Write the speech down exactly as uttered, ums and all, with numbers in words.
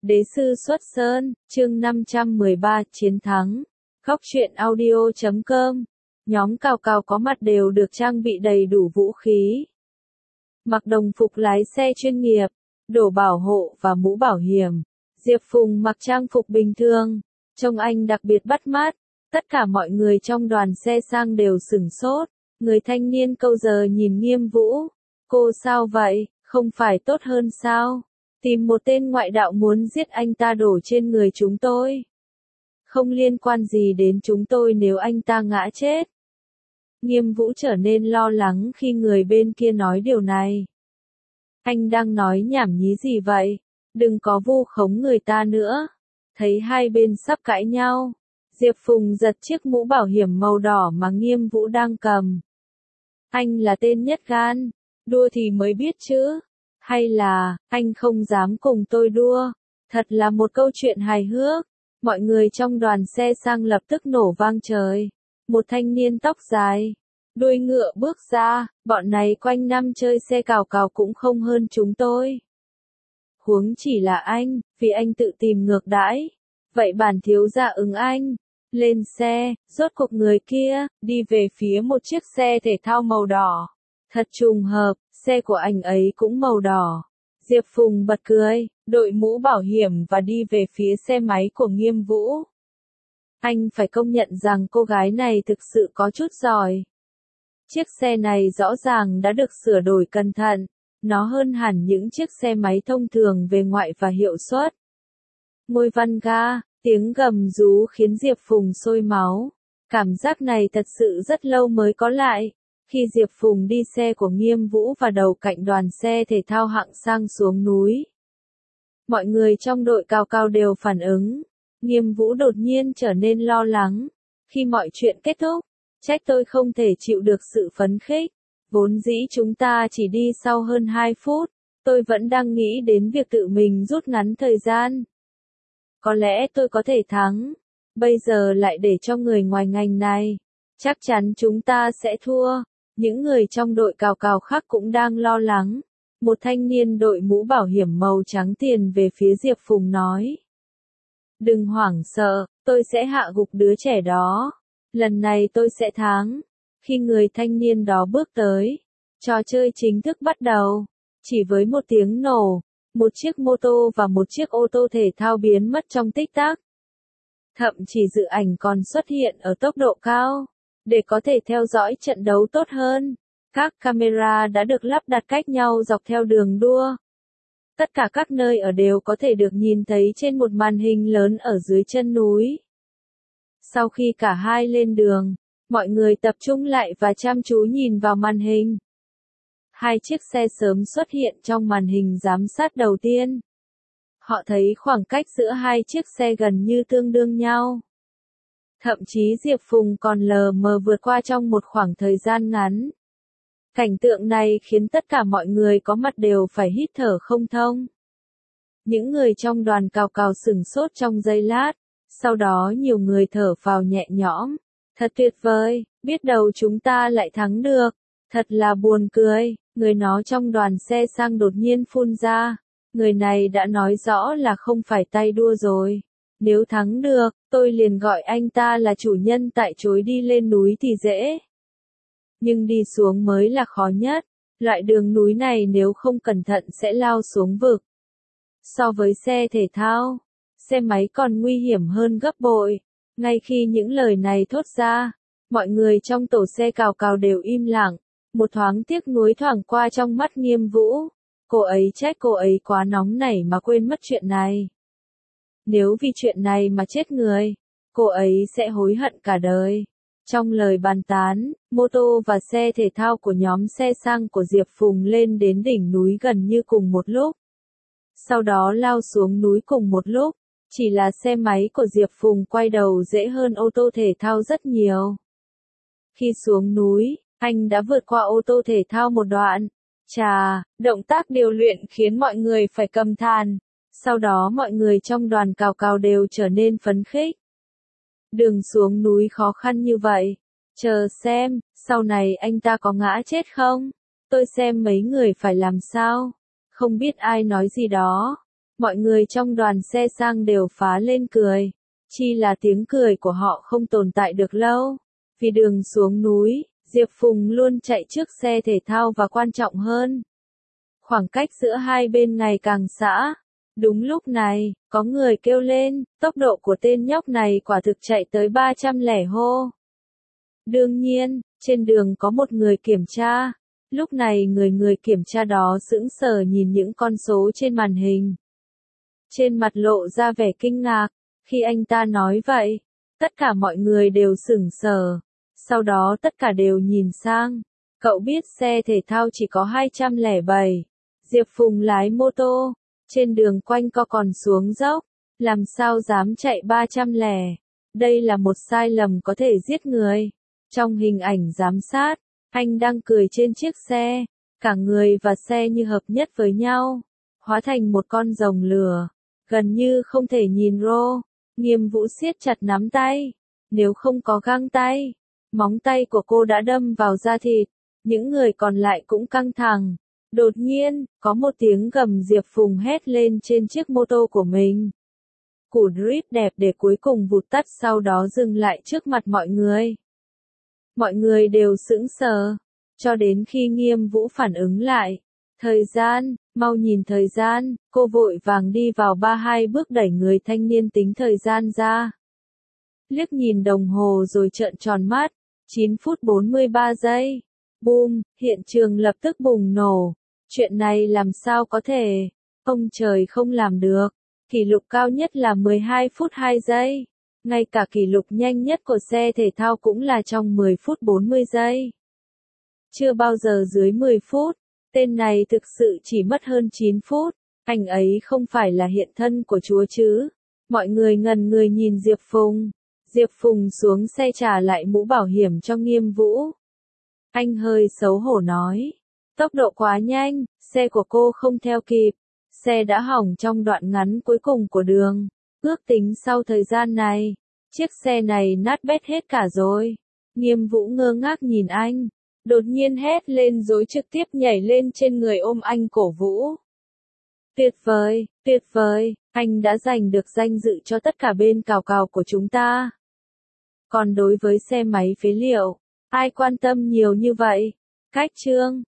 Đế sư xuất sơn, chương năm trăm mười ba, chiến thắng. Góc truyện audio chấm com. Nhóm Cào Cào có mặt đều được trang bị đầy đủ vũ khí. Mặc đồng phục lái xe chuyên nghiệp, đồ bảo hộ và mũ bảo hiểm. Diệp Phùng mặc trang phục bình thường, trông anh đặc biệt bắt mắt. Tất cả mọi người trong đoàn xe sang đều sửng sốt. Người thanh niên câu giờ nhìn Nghiêm Vũ. Cô sao vậy, không phải tốt hơn sao? Tìm một tên ngoại đạo muốn giết anh ta đổ trên người chúng tôi. Không liên quan gì đến chúng tôi nếu anh ta ngã chết. Nghiêm Vũ trở nên lo lắng khi người bên kia nói điều này. Anh đang nói nhảm nhí gì vậy? Đừng có vu khống người ta nữa. Thấy hai bên sắp cãi nhau, Diệp Phùng giật chiếc mũ bảo hiểm màu đỏ mà Nghiêm Vũ đang cầm. Anh là tên nhất gan, đua thì mới biết chứ. Hay là, anh không dám cùng tôi đua? Thật là một câu chuyện hài hước. Mọi người trong đoàn xe sang lập tức nổ vang trời. Một thanh niên tóc dài, đuôi ngựa bước ra, bọn này quanh năm chơi xe cào cào cũng không hơn chúng tôi. Huống chỉ là anh, vì anh tự tìm ngược đãi. Vậy bản thiếu gia ứng anh. Lên xe, rốt cuộc người kia, đi về phía một chiếc xe thể thao màu đỏ. Thật trùng hợp, xe của anh ấy cũng màu đỏ. Diệp Phùng bật cười, đội mũ bảo hiểm và đi về phía xe máy của Nghiêm Vũ. Anh phải công nhận rằng cô gái này thực sự có chút giỏi. Chiếc xe này rõ ràng đã được sửa đổi cẩn thận. Nó hơn hẳn những chiếc xe máy thông thường về ngoại và hiệu suất. Ngôi văn ga, tiếng gầm rú khiến Diệp Phùng sôi máu. Cảm giác này thật sự rất lâu mới có lại. Khi Diệp Phùng đi xe của Nghiêm Vũ và đầu cạnh đoàn xe thể thao hạng sang xuống núi. Mọi người trong đội Cào Cào đều phản ứng. Nghiêm Vũ đột nhiên trở nên lo lắng. Khi mọi chuyện kết thúc, trách tôi không thể chịu được sự phấn khích. Vốn dĩ chúng ta chỉ đi sau hơn hai phút, tôi vẫn đang nghĩ đến việc tự mình rút ngắn thời gian. Có lẽ tôi có thể thắng. Bây giờ lại để cho người ngoài ngành này. Chắc chắn chúng ta sẽ thua. Những người trong đội Cào Cào khác cũng đang lo lắng. Một thanh niên đội mũ bảo hiểm màu trắng tiền về phía Diệp Phùng nói. Đừng hoảng sợ, tôi sẽ hạ gục đứa trẻ đó. Lần này tôi sẽ thắng. Khi người thanh niên đó bước tới, trò chơi chính thức bắt đầu. Chỉ với một tiếng nổ, một chiếc mô tô và một chiếc ô tô thể thao biến mất trong tích tắc. Thậm chí dự ảnh còn xuất hiện ở tốc độ cao. Để có thể theo dõi trận đấu tốt hơn, các camera đã được lắp đặt cách nhau dọc theo đường đua. Tất cả các nơi ở đều có thể được nhìn thấy trên một màn hình lớn ở dưới chân núi. Sau khi cả hai lên đường, mọi người tập trung lại và chăm chú nhìn vào màn hình. Hai chiếc xe sớm xuất hiện trong màn hình giám sát đầu tiên. Họ thấy khoảng cách giữa hai chiếc xe gần như tương đương nhau. Thậm chí Diệp Phùng còn lờ mờ vượt qua trong một khoảng thời gian ngắn. Cảnh tượng này khiến tất cả mọi người có mặt đều phải hít thở không thông. Những người trong đoàn Cào Cào sửng sốt trong giây lát, sau đó nhiều người thở phào nhẹ nhõm. Thật tuyệt vời, biết đâu chúng ta lại thắng được. Thật là buồn cười, người nó trong đoàn xe sang đột nhiên phun ra. Người này đã nói rõ là không phải tay đua rồi. Nếu thắng được, tôi liền gọi anh ta là chủ nhân tại chối đi lên núi thì dễ. Nhưng đi xuống mới là khó nhất. Loại đường núi này nếu không cẩn thận sẽ lao xuống vực. So với xe thể thao, xe máy còn nguy hiểm hơn gấp bội. Ngay khi những lời này thốt ra, mọi người trong tổ xe Cào Cào đều im lặng. Một thoáng tiếc nuối thoảng qua trong mắt Nghiêm Vũ. Cô ấy trách cô ấy quá nóng nảy mà quên mất chuyện này. Nếu vì chuyện này mà chết người, cô ấy sẽ hối hận cả đời. Trong lời bàn tán, mô tô và xe thể thao của nhóm xe sang của Diệp Phùng lên đến đỉnh núi gần như cùng một lúc. Sau đó lao xuống núi cùng một lúc, chỉ là xe máy của Diệp Phùng quay đầu dễ hơn ô tô thể thao rất nhiều. Khi xuống núi, anh đã vượt qua ô tô thể thao một đoạn. Chà, động tác điều luyện khiến mọi người phải cầm than. Sau đó mọi người trong đoàn Cào Cào đều trở nên phấn khích. Đường xuống núi khó khăn như vậy. Chờ xem, sau này anh ta có ngã chết không? Tôi xem mấy người phải làm sao? Không biết ai nói gì đó. Mọi người trong đoàn xe sang đều phá lên cười. Chi là tiếng cười của họ không tồn tại được lâu. Vì đường xuống núi, Diệp Phùng luôn chạy trước xe thể thao và quan trọng hơn. Khoảng cách giữa hai bên ngày càng xa. Đúng lúc này, có người kêu lên, tốc độ của tên nhóc này quả thực chạy tới ba trăm lẻ hô. Đương nhiên, trên đường có một người kiểm tra. Lúc này người người kiểm tra đó sững sờ nhìn những con số trên màn hình. Trên mặt lộ ra vẻ kinh ngạc, khi anh ta nói vậy, tất cả mọi người đều sững sờ. Sau đó tất cả đều nhìn sang. Cậu biết xe thể thao chỉ có hai trăm lẻ bảy. Diệp Phùng lái mô tô, trên đường quanh co còn xuống dốc, làm sao dám chạy ba trăm lẻ. Đây là một sai lầm có thể giết người. Trong hình ảnh giám sát, anh đang cười trên chiếc xe, cả người và xe như hợp nhất với nhau, hóa thành một con rồng lửa, gần như không thể nhìn rô. Nghiêm Vũ siết chặt nắm tay, nếu không có găng tay, móng tay của cô đã đâm vào da thịt. Những người còn lại cũng căng thẳng. Đột nhiên, có một tiếng gầm, Diệp Phùng hét lên trên chiếc mô tô của mình. Cú drift đẹp để cuối cùng vụt tắt, sau đó dừng lại trước mặt mọi người. Mọi người đều sững sờ, cho đến khi Nghiêm Vũ phản ứng lại. Thời gian, mau nhìn thời gian, cô vội vàng đi vào ba hai bước đẩy người thanh niên tính thời gian ra. Liếc nhìn đồng hồ rồi trợn tròn mắt, chín phút bốn mươi ba giây. Boom, hiện trường lập tức bùng nổ. Chuyện này làm sao có thể? Ông trời không làm được. Kỷ lục cao nhất là mười hai phút hai giây. Ngay cả kỷ lục nhanh nhất của xe thể thao cũng là trong mười phút bốn mươi giây. Chưa bao giờ dưới mười phút. Tên này thực sự chỉ mất hơn chín phút. Anh ấy không phải là hiện thân của Chúa chứ? Mọi người ngần người nhìn Diệp Phùng. Diệp Phùng xuống xe trả lại mũ bảo hiểm cho Nghiêm Vũ. Anh hơi xấu hổ nói. Tốc độ quá nhanh, xe của cô không theo kịp. Xe đã hỏng trong đoạn ngắn cuối cùng của đường. Ước tính sau thời gian này, chiếc xe này nát bét hết cả rồi. Nghiêm Vũ ngơ ngác nhìn anh. Đột nhiên hét lên rồi trực tiếp nhảy lên trên người ôm anh cổ vũ. Tuyệt vời, tuyệt vời, anh đã giành được danh dự cho tất cả bên cào cào của chúng ta. Còn đối với xe máy phế liệu, ai quan tâm nhiều như vậy? Cách chương